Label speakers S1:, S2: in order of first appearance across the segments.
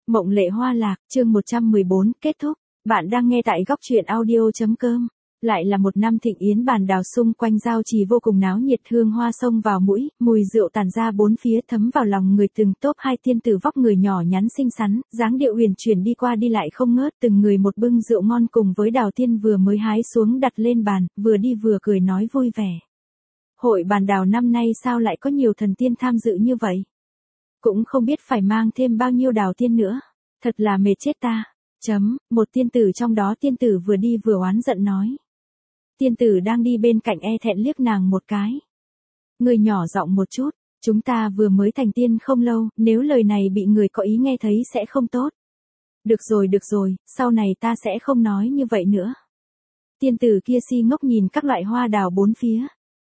S1: Mộng lệ hoa lạc, chương 114, kết thúc. Bạn đang nghe tại góc truyện audio.com. Lại là một năm thịnh yến bàn đào, xung quanh giao trì vô cùng náo nhiệt, hương hoa xông vào mũi, mùi rượu tản ra bốn phía thấm vào lòng người. Từng top 2 tiên tử vóc người nhỏ nhắn xinh xắn, dáng điệu huyền chuyển đi qua đi lại không ngớt, từng người một bưng rượu ngon cùng với đào tiên vừa mới hái xuống đặt lên bàn, vừa đi vừa cười nói vui vẻ. Hội bàn đào năm nay sao lại có nhiều thần tiên tham dự như vậy? Cũng không biết phải mang thêm bao nhiêu đào tiên nữa. Thật là mệt chết ta. Một tiên tử trong đó tiên tử vừa đi vừa oán giận nói. Tiên tử đang đi bên cạnh e thẹn liếc nàng một cái. Người nhỏ giọng một chút, chúng ta vừa mới thành tiên không lâu, nếu lời này bị người có ý nghe thấy sẽ không tốt. Được rồi, sau này ta sẽ không nói như vậy nữa. Tiên tử kia si ngốc nhìn các loại hoa đào bốn phía.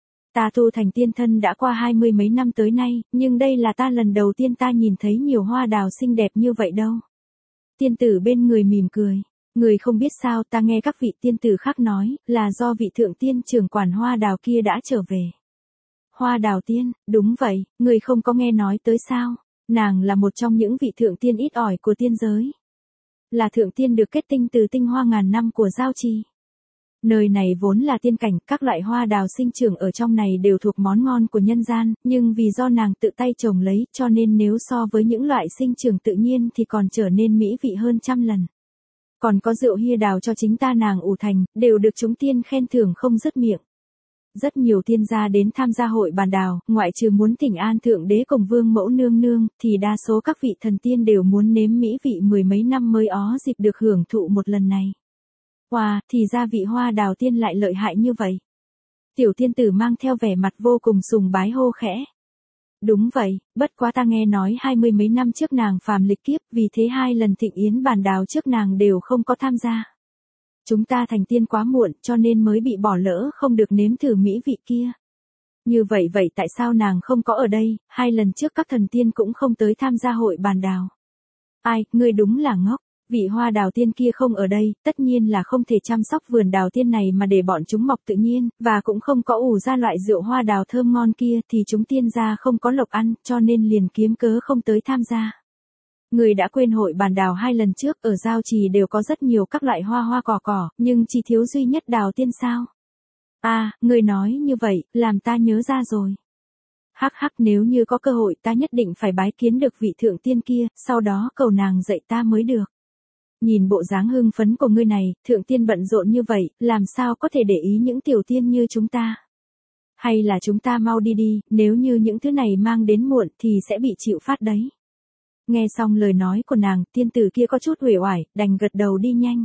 S1: Ta tu thành tiên thân đã qua 20 mấy năm tới nay, nhưng đây là ta lần đầu tiên ta nhìn thấy nhiều hoa đào xinh đẹp như vậy đâu. Tiên tử bên người mỉm cười. Người không biết sao, ta nghe các vị tiên tử khác nói, là do vị thượng tiên trưởng quản hoa đào kia đã trở về. Hoa đào tiên, đúng vậy, người không có nghe nói tới sao. Nàng là một trong những vị thượng tiên ít ỏi của tiên giới. Là thượng tiên được kết tinh từ tinh hoa ngàn năm của giao trì. Nơi này vốn là tiên cảnh, các loại hoa đào sinh trưởng ở trong này đều thuộc món ngon của nhân gian, nhưng vì do nàng tự tay trồng lấy, cho nên nếu so với những loại sinh trưởng tự nhiên thì còn trở nên mỹ vị hơn trăm lần. Còn có rượu hia đào cho chính ta nàng ủ thành, đều được chúng tiên khen thưởng không dứt miệng. Rất nhiều tiên gia đến tham gia hội bàn đào, ngoại trừ muốn thỉnh an thượng đế cùng vương mẫu nương nương, thì đa số các vị thần tiên đều muốn nếm mỹ vị mười mấy năm mới ó dịp được hưởng thụ một lần này. Wow, thì ra vị hoa đào tiên lại lợi hại như vậy. Tiểu tiên tử mang theo vẻ mặt vô cùng sùng bái hô khẽ. Đúng vậy, bất quá ta nghe nói 20 mấy năm trước nàng phàm lịch kiếp, vì thế 2 lần thịnh yến bàn đào trước nàng đều không có tham gia. Chúng ta thành tiên quá muộn cho nên mới bị bỏ lỡ không được nếm thử mỹ vị kia. Như vậy tại sao nàng không có ở đây, 2 lần trước các thần tiên cũng không tới tham gia hội bàn đào. Ai, ngươi đúng là ngốc. Vị hoa đào tiên kia không ở đây, tất nhiên là không thể chăm sóc vườn đào tiên này mà để bọn chúng mọc tự nhiên, và cũng không có ủ ra loại rượu hoa đào thơm ngon kia thì chúng tiên gia không có lộc ăn, cho nên liền kiếm cớ không tới tham gia. Người đã quên hội bàn đào 2 lần trước ở giao trì đều có rất nhiều các loại hoa cỏ, nhưng chỉ thiếu duy nhất đào tiên sao? À, người nói như vậy, làm ta nhớ ra rồi. Hắc, nếu như có cơ hội ta nhất định phải bái kiến được vị thượng tiên kia, sau đó cầu nàng dạy ta mới được. Nhìn bộ dáng hưng phấn của ngươi này, thượng tiên bận rộn như vậy, làm sao có thể để ý những tiểu tiên như chúng ta? Hay là chúng ta mau đi, nếu như những thứ này mang đến muộn thì sẽ bị chịu phát đấy. Nghe xong lời nói của nàng, tiên tử kia có chút uể oải, đành gật đầu đi nhanh.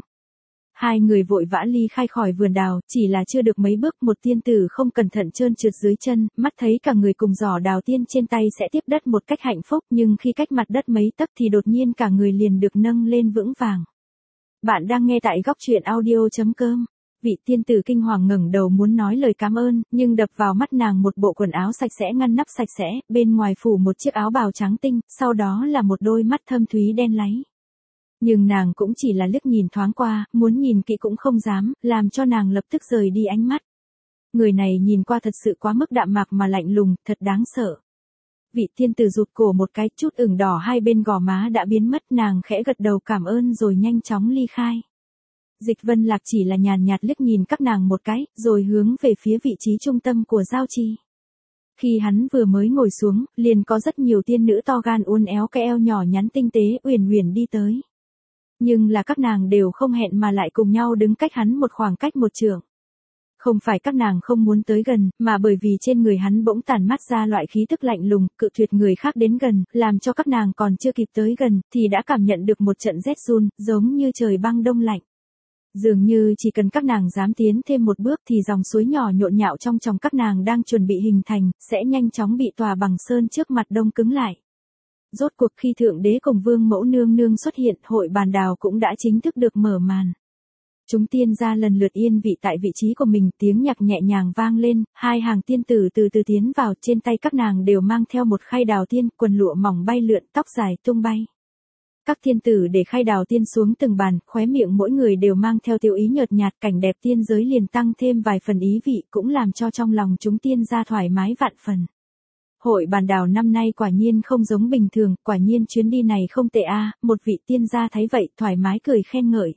S1: 2 người vội vã ly khai khỏi vườn đào, chỉ là chưa được mấy bước một tiên tử không cẩn thận trơn trượt dưới chân, mắt thấy cả người cùng giỏ đào tiên trên tay sẽ tiếp đất một cách hạnh phúc, nhưng khi cách mặt đất mấy tấc thì đột nhiên cả người liền được nâng lên vững vàng. Bạn đang nghe tại góc truyện audio.com. Vị tiên tử kinh hoàng ngẩng đầu muốn nói lời cảm ơn, nhưng đập vào mắt nàng một bộ quần áo sạch sẽ ngăn nắp sạch sẽ, bên ngoài phủ một chiếc áo bào trắng tinh, sau đó là một đôi mắt thâm thúy đen láy. Nhưng nàng cũng chỉ là liếc nhìn thoáng qua, muốn nhìn kỹ cũng không dám, làm cho nàng lập tức rời đi ánh mắt. Người này nhìn qua thật sự quá mức đạm mạc mà lạnh lùng, thật đáng sợ. Vị tiên tử rụt cổ một cái, chút ửng đỏ hai bên gò má đã biến mất, nàng khẽ gật đầu cảm ơn rồi nhanh chóng ly khai. Dịch Vân Lạc chỉ là nhàn nhạt liếc nhìn các nàng một cái, rồi hướng về phía vị trí trung tâm của giao trì. Khi hắn vừa mới ngồi xuống, liền có rất nhiều tiên nữ to gan uốn éo cái eo nhỏ nhắn tinh tế uyển đi tới. Nhưng là các nàng đều không hẹn mà lại cùng nhau đứng cách hắn một khoảng cách 1 trượng. Không phải các nàng không muốn tới gần, mà bởi vì trên người hắn bỗng tản mát ra loại khí tức lạnh lùng, cự tuyệt người khác đến gần, làm cho các nàng còn chưa kịp tới gần, thì đã cảm nhận được một trận rét run, giống như trời băng đông lạnh. Dường như chỉ cần các nàng dám tiến thêm một bước thì dòng suối nhỏ nhộn nhạo trong lòng các nàng đang chuẩn bị hình thành, sẽ nhanh chóng bị tòa bằng sơn trước mặt đông cứng lại. Rốt cuộc khi thượng đế cùng vương mẫu nương nương xuất hiện, hội bàn đào cũng đã chính thức được mở màn. Chúng tiên gia lần lượt yên vị tại vị trí của mình, tiếng nhạc nhẹ nhàng vang lên, 2 hàng tiên tử từ từ tiến vào, trên tay các nàng đều mang theo một khay đào tiên, quần lụa mỏng bay lượn, tóc dài tung bay. Các thiên tử để khay đào tiên xuống từng bàn, khóe miệng mỗi người đều mang theo tiêu ý nhợt nhạt, cảnh đẹp tiên giới liền tăng thêm vài phần ý vị, cũng làm cho trong lòng chúng tiên gia thoải mái vạn phần. Hội bàn đào năm nay quả nhiên không giống bình thường, quả nhiên chuyến đi này không tệ a, một vị tiên gia thấy vậy thoải mái cười khen ngợi.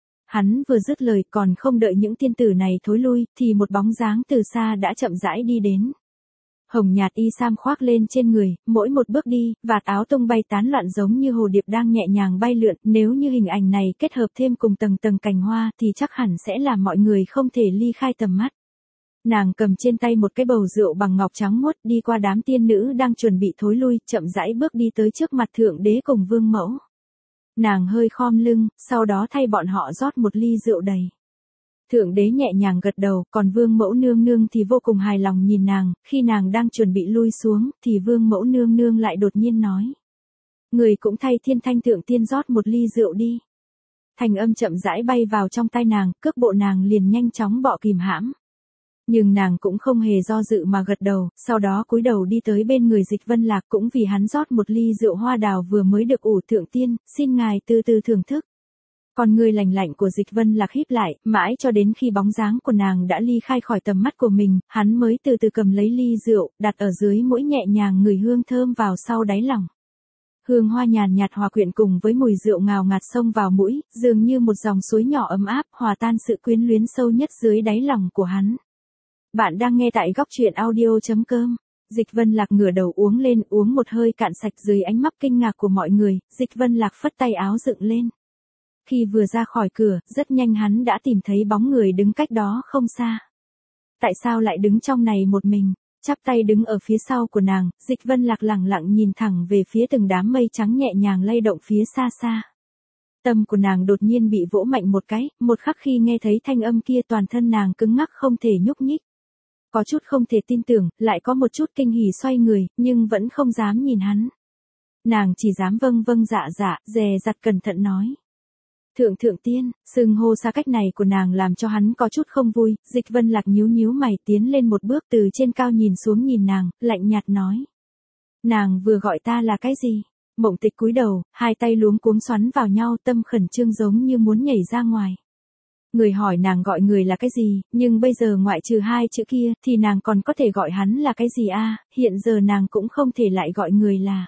S1: Hắn vừa dứt lời còn không đợi những tiên tử này thối lui, thì một bóng dáng từ xa đã chậm rãi đi đến. Hồng nhạt y sam khoác lên trên người, mỗi một bước đi, vạt áo tung bay tán loạn giống như hồ điệp đang nhẹ nhàng bay lượn, nếu như hình ảnh này kết hợp thêm cùng tầng tầng cành hoa thì chắc hẳn sẽ làm mọi người không thể ly khai tầm mắt. Nàng cầm trên tay một cái bầu rượu bằng ngọc trắng muốt đi qua đám tiên nữ đang chuẩn bị thối lui, chậm rãi bước đi tới trước mặt thượng đế cùng vương mẫu. Nàng hơi khom lưng, sau đó thay bọn họ rót một ly rượu đầy. Thượng đế nhẹ nhàng gật đầu, còn vương mẫu nương nương thì vô cùng hài lòng nhìn nàng, khi nàng đang chuẩn bị lui xuống, thì vương mẫu nương nương lại đột nhiên nói. Người cũng thay thiên thanh thượng tiên rót một ly rượu đi. Thành âm chậm rãi bay vào trong tai nàng, cước bộ nàng liền nhanh chóng bọ kìm hãm. Nhưng nàng cũng không hề do dự mà gật đầu, sau đó cúi đầu đi tới bên người Dịch Vân Lạc cũng vì hắn rót một ly rượu hoa đào vừa mới được ủ thượng tiên, xin ngài từ từ thưởng thức. Còn người lành lạnh của Dịch Vân Lạc híp lại, mãi cho đến khi bóng dáng của nàng đã ly khai khỏi tầm mắt của mình, hắn mới từ từ cầm lấy ly rượu, đặt ở dưới mũi nhẹ nhàng ngửi hương thơm vào sau đáy lòng. Hương hoa nhàn nhạt hòa quyện cùng với mùi rượu ngào ngạt xông vào mũi, dường như một dòng suối nhỏ ấm áp, hòa tan sự quyến luyến sâu nhất dưới đáy lòng của hắn. Bạn đang nghe tại góc truyện audio.com. Dịch Vân Lạc ngửa đầu uống lên, uống một hơi cạn sạch dưới ánh mắt kinh ngạc của mọi người, Dịch Vân Lạc phất tay áo dựng lên. Khi vừa ra khỏi cửa, rất nhanh hắn đã tìm thấy bóng người đứng cách đó không xa. Tại sao lại đứng trong này một mình? Chắp tay đứng ở phía sau của nàng, Dịch Vân Lạc lẳng lặng nhìn thẳng về phía từng đám mây trắng nhẹ nhàng lay động phía xa xa. Tâm của nàng đột nhiên bị vỗ mạnh một cái, một khắc khi nghe thấy thanh âm kia toàn thân nàng cứng ngắc không thể nhúc nhích. Có chút không thể tin tưởng, lại có một chút kinh hỉ xoay người, nhưng vẫn không dám nhìn hắn. Nàng chỉ dám vâng vâng dạ dạ, dè dặt cẩn thận nói. Thượng tiên, xưng hô xa cách này của nàng làm cho hắn có chút không vui, Dịch Vân Lạc nhíu nhíu mày tiến lên một bước từ trên cao nhìn xuống nhìn nàng, lạnh nhạt nói. Nàng vừa gọi ta là cái gì? Mộng Tịch cúi đầu, hai tay luống cuống xoắn vào nhau, tâm khẩn trương giống như muốn nhảy ra ngoài. Người hỏi nàng gọi người là cái gì, nhưng bây giờ ngoại trừ hai chữ kia, thì nàng còn có thể gọi hắn là cái gì a? Hiện giờ nàng cũng không thể lại gọi người là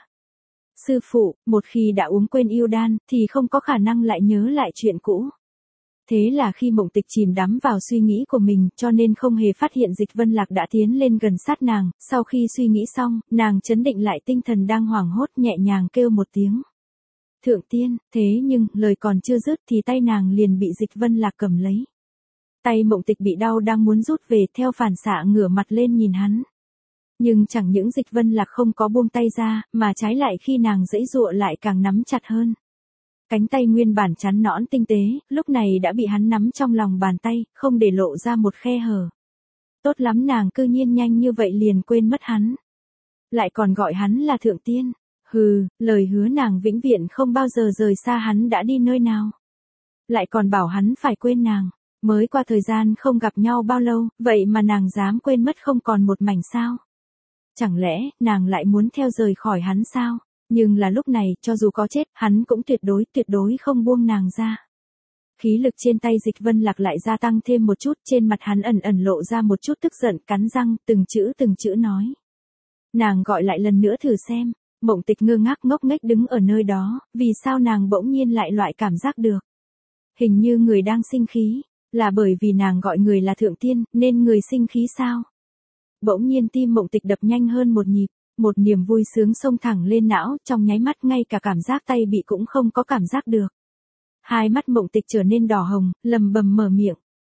S1: sư phụ, một khi đã uống quên yêu đan, thì không có khả năng lại nhớ lại chuyện cũ. Thế là khi Mộng Tịch chìm đắm vào suy nghĩ của mình, cho nên không hề phát hiện Dịch Vân Lạc đã tiến lên gần sát nàng, sau khi suy nghĩ xong, nàng trấn định lại tinh thần đang hoảng hốt nhẹ nhàng kêu một tiếng. Thượng tiên, thế nhưng, lời còn chưa dứt thì tay nàng liền bị Dịch Vân Lạc cầm lấy. Tay Mộng Tịch bị đau đang muốn rút về, theo phản xạ ngửa mặt lên nhìn hắn. Nhưng chẳng những Dịch Vân Lạc không có buông tay ra, mà trái lại khi nàng giãy giụa lại càng nắm chặt hơn. Cánh tay nguyên bản trắng nõn tinh tế, lúc này đã bị hắn nắm trong lòng bàn tay, không để lộ ra một khe hở. Tốt lắm, nàng cư nhiên nhanh như vậy liền quên mất hắn. Lại còn gọi hắn là thượng tiên. Hừ, lời hứa nàng vĩnh viễn không bao giờ rời xa hắn đã đi nơi nào. Lại còn bảo hắn phải quên nàng. Mới qua thời gian không gặp nhau bao lâu, vậy mà nàng dám quên mất không còn một mảnh sao? Chẳng lẽ, nàng lại muốn theo rời khỏi hắn sao? Nhưng là lúc này, cho dù có chết, hắn cũng tuyệt đối không buông nàng ra. Khí lực trên tay Dịch Vân Lạc lại gia tăng thêm một chút, trên mặt hắn ẩn lộ ra một chút tức giận, cắn răng, từng chữ nói. Nàng gọi lại lần nữa thử xem. Mộng Tịch ngơ ngác ngốc nghếch đứng ở nơi đó, vì sao nàng bỗng nhiên lại loại cảm giác được. Hình như người đang sinh khí, là bởi vì nàng gọi người là thượng tiên, nên người sinh khí sao? Bỗng nhiên tim Mộng Tịch đập nhanh hơn một nhịp, một niềm vui sướng xông thẳng lên não, trong nháy mắt ngay cả cảm giác tay bị cũng không có cảm giác được. Hai mắt Mộng Tịch trở nên đỏ hồng, lầm bầm mở miệng.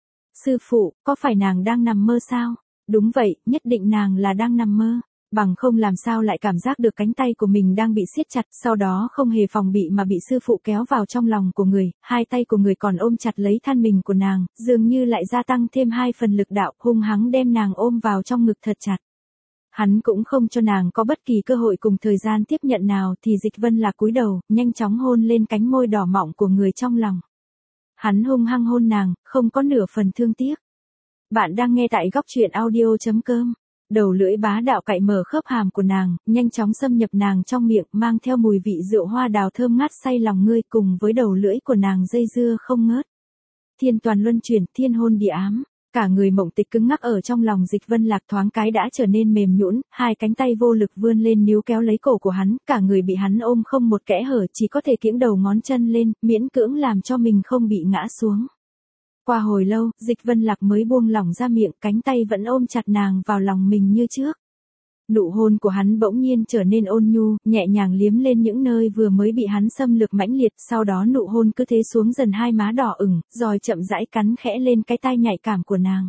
S1: Sư phụ, có phải nàng đang nằm mơ sao? Đúng vậy, nhất định nàng là đang nằm mơ. Bằng không làm sao lại cảm giác được cánh tay của mình đang bị siết chặt, sau đó không hề phòng bị mà bị sư phụ kéo vào trong lòng của người, hai tay của người còn ôm chặt lấy thân mình của nàng, dường như lại gia tăng thêm hai phần lực đạo, hung hăng đem nàng ôm vào trong ngực thật chặt. Hắn cũng không cho nàng có bất kỳ cơ hội cùng thời gian tiếp nhận nào thì Dịch Vân Lạc cúi đầu, nhanh chóng hôn lên cánh môi đỏ mọng của người trong lòng. Hắn hung hăng hôn nàng, không có nửa phần thương tiếc. Bạn đang nghe tại góc truyện audio.com. Đầu lưỡi bá đạo cạy mở khớp hàm của nàng, nhanh chóng xâm nhập nàng trong miệng, mang theo mùi vị rượu hoa đào thơm ngát say lòng ngươi, cùng với đầu lưỡi của nàng dây dưa không ngớt. Thiên toàn luân chuyển, thiên hôn địa ám. Cả người Mộng Tịch cứng ngắc ở trong lòng Dịch Vân Lạc, thoáng cái đã trở nên mềm nhũn, hai cánh tay vô lực vươn lên níu kéo lấy cổ của hắn, cả người bị hắn ôm không một kẽ hở, chỉ có thể kiễng đầu ngón chân lên, miễn cưỡng làm cho mình không bị ngã xuống. Qua hồi lâu, Dịch Vân Lạc mới buông lỏng ra miệng, cánh tay vẫn ôm chặt nàng vào lòng mình như trước. Nụ hôn của hắn bỗng nhiên trở nên ôn nhu, nhẹ nhàng liếm lên những nơi vừa mới bị hắn xâm lược mãnh liệt, sau đó nụ hôn cứ thế xuống dần hai má đỏ ửng, rồi chậm rãi cắn khẽ lên cái tai nhạy cảm của nàng.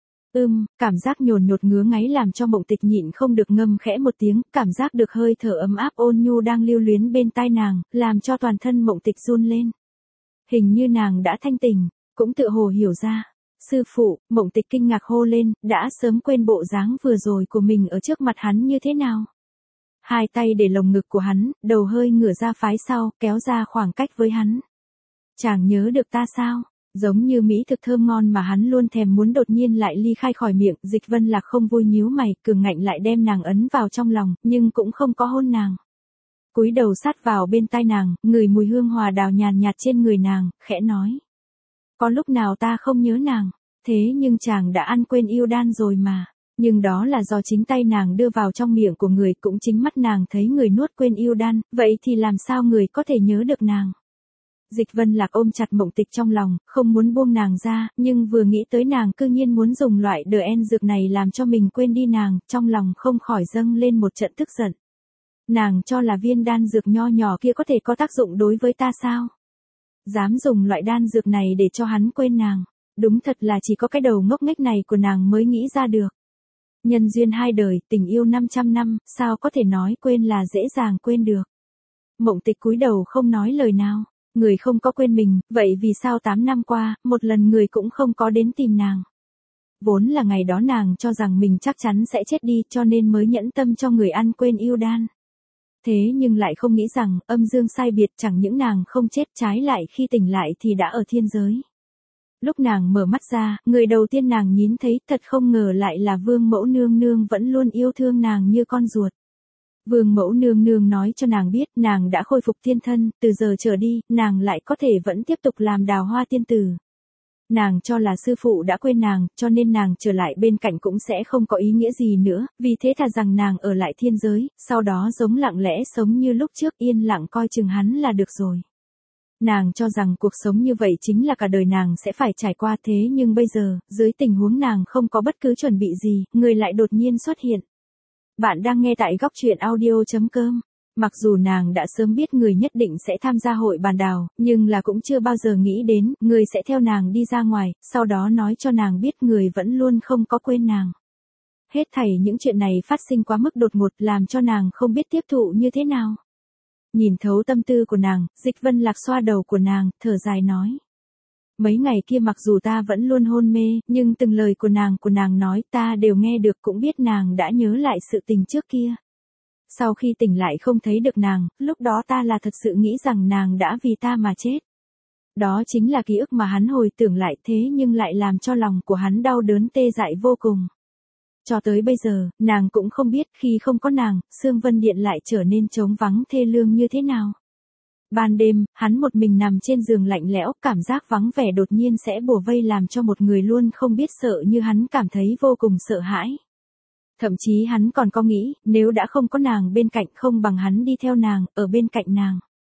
S1: Cảm giác nhồn nhột ngứa ngáy làm cho Mộng Tịch nhịn không được ngâm khẽ một tiếng, cảm giác được hơi thở ấm áp ôn nhu đang lưu luyến bên tai nàng, làm cho toàn thân Mộng Tịch run lên. Hình như nàng đã thanh tỉnh, cũng tự hồ hiểu ra. Sư phụ, Mộng Tịch kinh ngạc hô lên, đã sớm quên bộ dáng vừa rồi của mình ở trước mặt hắn như thế nào. Hai tay để lồng ngực của hắn, đầu hơi ngửa ra phái sau, kéo ra khoảng cách với hắn. Chàng nhớ được ta sao? Giống như mỹ thực thơm ngon mà hắn luôn thèm muốn đột nhiên lại ly khai khỏi miệng, Dịch Vân Lạc không vui nhíu mày, cường ngạnh lại đem nàng ấn vào trong lòng, nhưng cũng không có hôn nàng. Cúi đầu sát vào bên tai nàng, ngửi mùi hương hoa đào nhàn nhạt trên người nàng, khẽ nói. Có lúc nào ta không nhớ nàng, thế nhưng chàng đã ăn quên yêu đan rồi mà. Nhưng đó là do chính tay nàng đưa vào trong miệng của người, cũng chính mắt nàng thấy người nuốt quên yêu đan, vậy thì làm sao người có thể nhớ được nàng. Dịch Vân Lạc ôm chặt Mộng Tịch trong lòng, không muốn buông nàng ra, nhưng vừa nghĩ tới nàng cư nhiên muốn dùng loại DN dược này làm cho mình quên đi nàng, trong lòng không khỏi dâng lên một trận tức giận. Nàng cho là viên đan dược nho nhỏ kia có thể có tác dụng đối với ta sao? Dám dùng loại đan dược này để cho hắn quên nàng. Đúng thật là chỉ có cái đầu ngốc nghếch này của nàng mới nghĩ ra được. Nhân duyên hai đời, tình yêu 500 năm, sao có thể nói quên là dễ dàng quên được. Mộng Tịch cúi đầu không nói lời nào. Người không có quên mình, vậy vì sao 8 năm qua, một lần người cũng không có đến tìm nàng. Vốn là ngày đó nàng cho rằng mình chắc chắn sẽ chết đi, cho nên mới nhẫn tâm cho người ăn quên yêu đan. Thế nhưng lại không nghĩ rằng, âm dương sai biệt, chẳng những nàng không chết, trái lại khi tỉnh lại thì đã ở thiên giới. Lúc nàng mở mắt ra, người đầu tiên nàng nhìn thấy, thật không ngờ lại là Vương Mẫu Nương Nương vẫn luôn yêu thương nàng như con ruột. Vương Mẫu Nương Nương nói cho nàng biết, nàng đã khôi phục thiên thân, từ giờ trở đi, nàng lại có thể vẫn tiếp tục làm Đào Hoa tiên tử. Nàng cho là sư phụ đã quên nàng, cho nên nàng trở lại bên cạnh cũng sẽ không có ý nghĩa gì nữa, vì thế thà rằng nàng ở lại thiên giới, sau đó giống lặng lẽ sống như lúc trước, yên lặng coi chừng hắn là được rồi. Nàng cho rằng cuộc sống như vậy chính là cả đời nàng sẽ phải trải qua, thế nhưng bây giờ, dưới tình huống nàng không có bất cứ chuẩn bị gì, người lại đột nhiên xuất hiện. Bạn đang nghe tại góc truyện audio.com. Mặc dù nàng đã sớm biết người nhất định sẽ tham gia hội bàn đào, nhưng là cũng chưa bao giờ nghĩ đến, người sẽ theo nàng đi ra ngoài, sau đó nói cho nàng biết người vẫn luôn không có quên nàng. Hết thảy những chuyện này phát sinh quá mức đột ngột, làm cho nàng không biết tiếp thụ như thế nào. Nhìn thấu tâm tư của nàng, Dịch Vân Lạc xoa đầu của nàng, thở dài nói. Mấy ngày kia mặc dù ta vẫn luôn hôn mê, nhưng từng lời của nàng nói ta đều nghe được, cũng biết nàng đã nhớ lại sự tình trước kia. Sau khi tỉnh lại không thấy được nàng, lúc đó ta là thật sự nghĩ rằng nàng đã vì ta mà chết. Đó chính là ký ức mà hắn hồi tưởng lại, thế nhưng lại làm cho lòng của hắn đau đớn tê dại vô cùng. Cho tới bây giờ, nàng cũng không biết khi không có nàng, Sương Vân Điện lại trở nên trống vắng thê lương như thế nào. Ban đêm, hắn một mình nằm trên giường lạnh lẽo, cảm giác vắng vẻ đột nhiên sẽ bủa vây làm cho một người luôn không biết sợ như hắn cảm thấy vô cùng sợ hãi. Thậm chí hắn còn có nghĩ, nếu đã không có nàng bên cạnh, không bằng hắn đi theo nàng, ở bên cạnh nàng.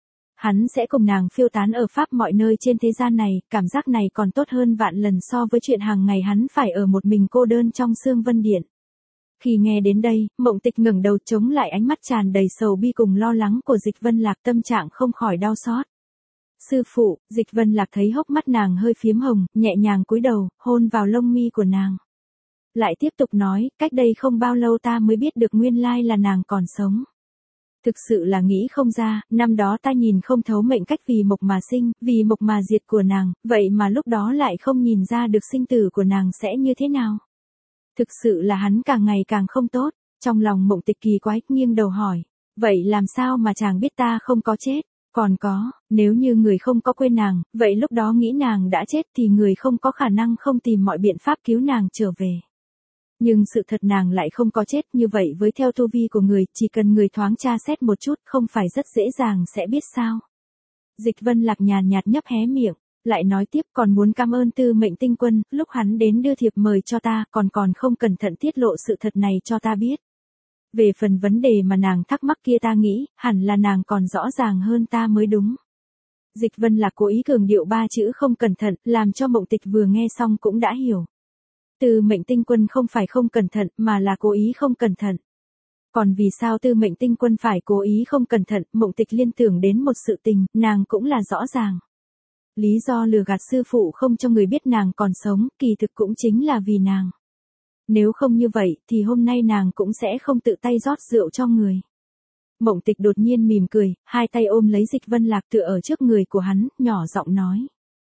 S1: Hắn sẽ cùng nàng phiêu tán ở Pháp mọi nơi trên thế gian này, cảm giác này còn tốt hơn vạn lần so với chuyện hàng ngày hắn phải ở một mình cô đơn trong Sương Vân Điện. Khi nghe đến đây, Mộng Tịch ngẩng đầu chống lại ánh mắt tràn đầy sầu bi cùng lo lắng của Dịch Vân Lạc, tâm trạng không khỏi đau xót. Sư phụ, Dịch Vân Lạc thấy hốc mắt nàng hơi phiếm hồng, nhẹ nhàng cúi đầu, hôn vào lông mi của nàng. Lại tiếp tục nói, cách đây không bao lâu ta mới biết được nguyên lai là nàng còn sống. Thực sự là nghĩ không ra, năm đó ta nhìn không thấu mệnh cách vì mộc mà sinh, vì mộc mà diệt của nàng, vậy mà lúc đó lại không nhìn ra được sinh tử của nàng sẽ như thế nào. Thực sự là hắn càng ngày càng không tốt, trong lòng Mộng Tịch kỳ quái, nghiêng đầu hỏi. Vậy làm sao mà chàng biết ta không có chết? Còn có, nếu như người không có quên nàng, vậy lúc đó nghĩ nàng đã chết thì người không có khả năng không tìm mọi biện pháp cứu nàng trở về. Nhưng sự thật nàng lại không có chết, như vậy với theo tu vi của người, chỉ cần người thoáng tra xét một chút, không phải rất dễ dàng sẽ biết sao. Dịch Vân Lạc nhàn nhạt nhấp hé miệng, lại nói tiếp còn muốn cảm ơn Tư Mệnh Tinh Quân, lúc hắn đến đưa thiệp mời cho ta, còn không cẩn thận tiết lộ sự thật này cho ta biết. Về phần vấn đề mà nàng thắc mắc kia ta nghĩ, hẳn là nàng còn rõ ràng hơn ta mới đúng. Dịch Vân Lạc cố ý cường điệu 3 chữ không cẩn thận, làm cho Mộng Tịch vừa nghe xong cũng đã hiểu. Tư Mệnh Tinh Quân không phải không cẩn thận, mà là cố ý không cẩn thận. Còn vì sao Tư Mệnh Tinh Quân phải cố ý không cẩn thận, Mộng Tịch liên tưởng đến một sự tình, nàng cũng là rõ ràng. Lý do lừa gạt sư phụ không cho người biết nàng còn sống, kỳ thực cũng chính là vì nàng. Nếu không như vậy, thì hôm nay nàng cũng sẽ không tự tay rót rượu cho người. Mộng Tịch đột nhiên mỉm cười, hai tay ôm lấy Dịch Vân Lạc tựa ở trước người của hắn, nhỏ giọng nói.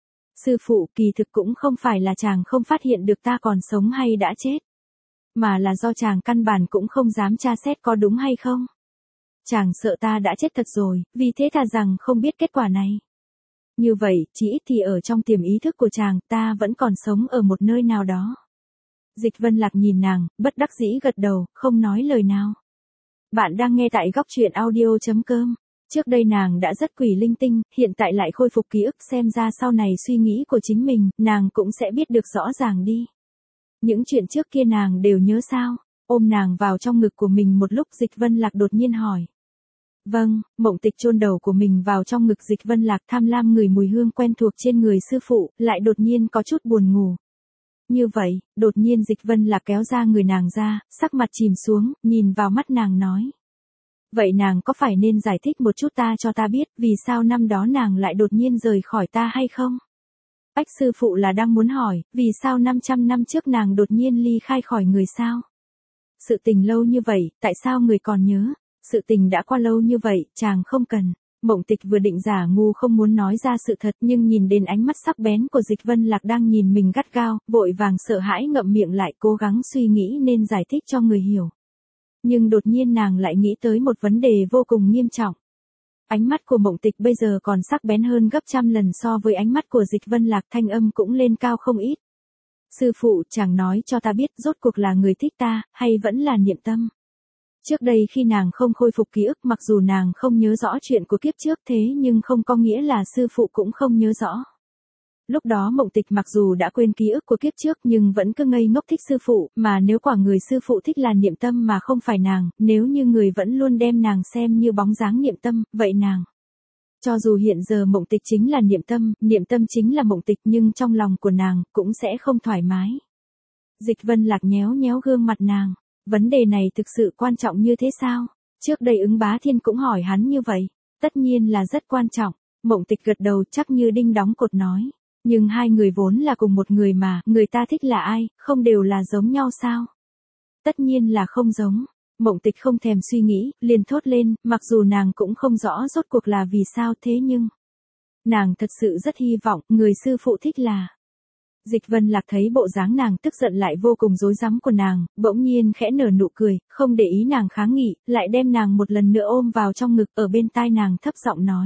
S1: Sư phụ, kỳ thực cũng không phải là chàng không phát hiện được ta còn sống hay đã chết. Mà là do chàng căn bản cũng không dám tra xét có đúng hay không. Chàng sợ ta đã chết thật rồi, vì thế thà rằng không biết kết quả này. Như vậy, chỉ ít thì ở trong tiềm ý thức của chàng, ta vẫn còn sống ở một nơi nào đó. Dịch Vân Lạc nhìn nàng, bất đắc dĩ gật đầu, không nói lời nào. Bạn đang nghe tại góc truyện audio.com. Trước đây nàng đã rất quỷ linh tinh, hiện tại lại khôi phục ký ức, xem ra sau này suy nghĩ của chính mình, nàng cũng sẽ biết được rõ ràng đi. Những chuyện trước kia nàng đều nhớ sao? Ôm nàng vào trong ngực của mình một lúc, Dịch Vân Lạc đột nhiên hỏi. Vâng, Mộng Tịch chôn đầu của mình vào trong ngực Dịch Vân Lạc, tham lam ngửi mùi hương quen thuộc trên người sư phụ, lại đột nhiên có chút buồn ngủ. Như vậy, đột nhiên Dịch Vân Lạc kéo ra người nàng ra, sắc mặt chìm xuống, nhìn vào mắt nàng nói. Vậy nàng có phải nên giải thích một chút cho ta biết, vì sao năm đó nàng lại đột nhiên rời khỏi ta hay không? Bách sư phụ là đang muốn hỏi, vì sao 500 năm trước nàng đột nhiên ly khai khỏi người sao? Sự tình lâu như vậy, tại sao người còn nhớ? Sự tình đã qua lâu như vậy, chàng không cần. Mộng Tịch vừa định giả ngu không muốn nói ra sự thật, nhưng nhìn đến ánh mắt sắc bén của Dịch Vân Lạc đang nhìn mình gắt gao, vội vàng sợ hãi ngậm miệng lại, cố gắng suy nghĩ nên giải thích cho người hiểu. Nhưng đột nhiên nàng lại nghĩ tới một vấn đề vô cùng nghiêm trọng. Ánh mắt của Mộng Tịch bây giờ còn sắc bén hơn gấp trăm lần so với ánh mắt của Dịch Vân Lạc, thanh âm cũng lên cao không ít. Sư phụ, chàng nói cho ta biết rốt cuộc là người thích ta, hay vẫn là Niệm Tâm? Trước đây khi nàng không khôi phục ký ức, mặc dù nàng không nhớ rõ chuyện của kiếp trước, thế nhưng không có nghĩa là sư phụ cũng không nhớ rõ. Lúc đó Mộng Tịch mặc dù đã quên ký ức của kiếp trước nhưng vẫn cứ ngây ngốc thích sư phụ, mà nếu quả người sư phụ thích là Niệm Tâm mà không phải nàng, nếu như người vẫn luôn đem nàng xem như bóng dáng Niệm Tâm, vậy nàng. Cho dù hiện giờ Mộng Tịch chính là Niệm Tâm chính là Mộng Tịch, nhưng trong lòng của nàng cũng sẽ không thoải mái. Dịch Vân Lạc nhéo nhéo gương mặt nàng. Vấn đề này thực sự quan trọng như thế sao? Trước đây Ứng Bá Thiên cũng hỏi hắn như vậy. Tất nhiên là rất quan trọng. Mộng Tịch gật đầu chắc như đinh đóng cột nói. Nhưng hai người vốn là cùng một người mà, người ta thích là ai, không đều là giống nhau sao? Tất nhiên là không giống. Mộng Tịch không thèm suy nghĩ, liền thốt lên, mặc dù nàng cũng không rõ rốt cuộc là vì sao, thế nhưng nàng thật sự rất hy vọng, người sư phụ thích là. Dịch Vân Lạc thấy bộ dáng nàng tức giận lại vô cùng rối rắm của nàng, bỗng nhiên khẽ nở nụ cười, không để ý nàng kháng nghị, lại đem nàng một lần nữa ôm vào trong ngực, ở bên tai nàng thấp giọng nói.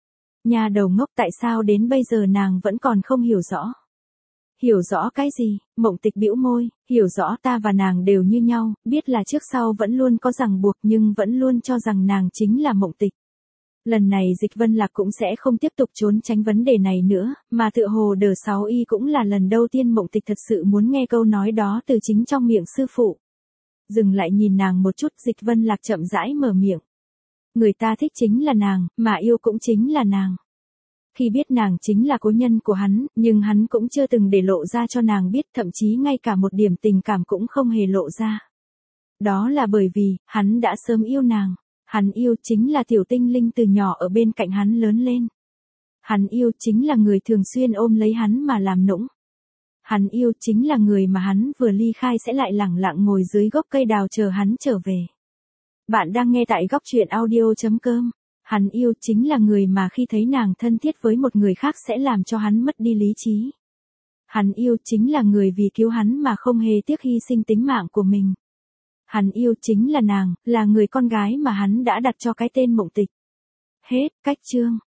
S1: Nhà đầu ngốc, tại sao đến bây giờ nàng vẫn còn không hiểu rõ? Hiểu rõ cái gì? Mộng Tịch bĩu môi, hiểu rõ ta và nàng đều như nhau, biết là trước sau vẫn luôn có ràng buộc nhưng vẫn luôn cho rằng nàng chính là Mộng Tịch. Lần này Dịch Vân Lạc cũng sẽ không tiếp tục trốn tránh vấn đề này nữa, mà tựa hồ đờ 6y cũng là lần đầu tiên Mộng Tịch thật sự muốn nghe câu nói đó từ chính trong miệng sư phụ. Dừng lại nhìn nàng một chút, Dịch Vân Lạc chậm rãi mở miệng. Người ta thích chính là nàng, mà yêu cũng chính là nàng. Khi biết nàng chính là cố nhân của hắn, nhưng hắn cũng chưa từng để lộ ra cho nàng biết, thậm chí ngay cả một điểm tình cảm cũng không hề lộ ra. Đó là bởi vì, hắn đã sớm yêu nàng. Hắn yêu chính là tiểu tinh linh từ nhỏ ở bên cạnh hắn lớn lên. Hắn yêu chính là người thường xuyên ôm lấy hắn mà làm nũng. Hắn yêu chính là người mà hắn vừa ly khai sẽ lại lẳng lặng ngồi dưới gốc cây đào chờ hắn trở về. Bạn đang nghe tại góc truyện audio.com. Hắn yêu chính là người mà khi thấy nàng thân thiết với một người khác sẽ làm cho hắn mất đi lý trí. Hắn yêu chính là người vì cứu hắn mà không hề tiếc hy sinh tính mạng của mình. Hắn yêu chính là nàng, là người con gái mà hắn đã đặt cho cái tên Mộng Tịch. Hết, cách chương.